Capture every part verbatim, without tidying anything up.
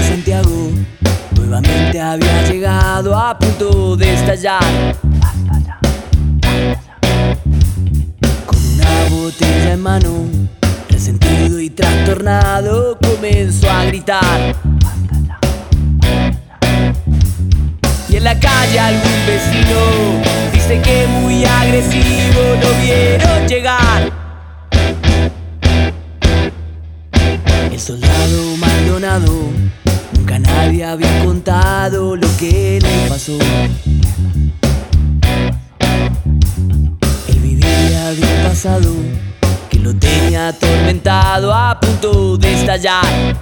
a Santiago, nuevamente había llegado a punto de estallar. Con una botella en mano, resentido y trastornado, comenzó a gritar. Y en la calle algún vecino dice que muy agresivo lo vieron llegar. El soldado Maldonado nunca nadie había contado lo que le pasó. Él vivía de un pasado que lo tenía atormentado, a punto de estallar.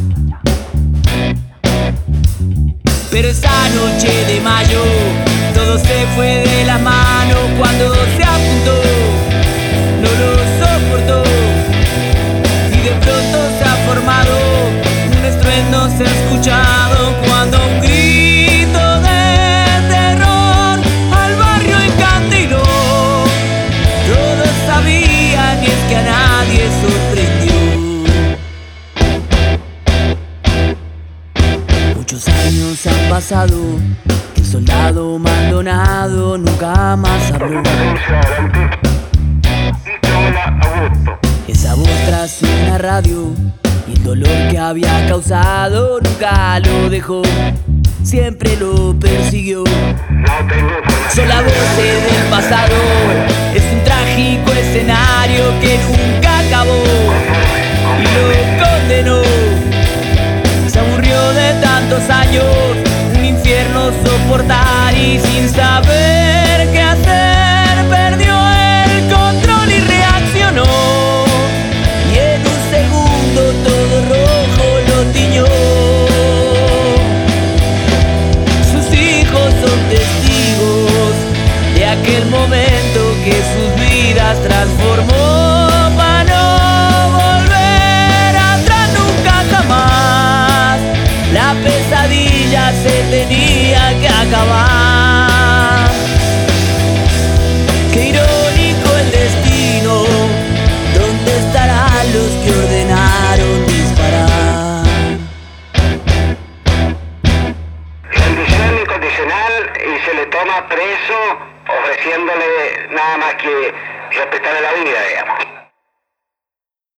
Pero esa noche de mayo todo se fue de las manos cuando se apuntó, no lo soportó y de pronto se ha formado un estruendo, se ha escuchado cuando un grito de terror al barrio encandiló. Todos sabían y es que a nadie sorprendió. Muchos años han pasado, el soldado Maldonado nunca más habló. Esa voz tras una radio y el dolor que había causado nunca lo dejó, siempre lo persiguió. Son las voces del pasado, es un trágico escenario que nunca acabó y lo condenó. Se aburrió de tantos años, un infierno soportar y sin saber qué hacer perdió el control y reaccionó. Y en un segundo todo rojo lo tiñó. Sus hijos son testigos de aquel momento que sus vidas transformó. Para no volver atrás nunca jamás, la pesadilla se tenía que acabar. Qué irónico el destino, ¿dónde estarán los que ordenaron disparar? Rendición incondicional y se le toma preso ofreciéndole nada más que respetarle la vida, digamos.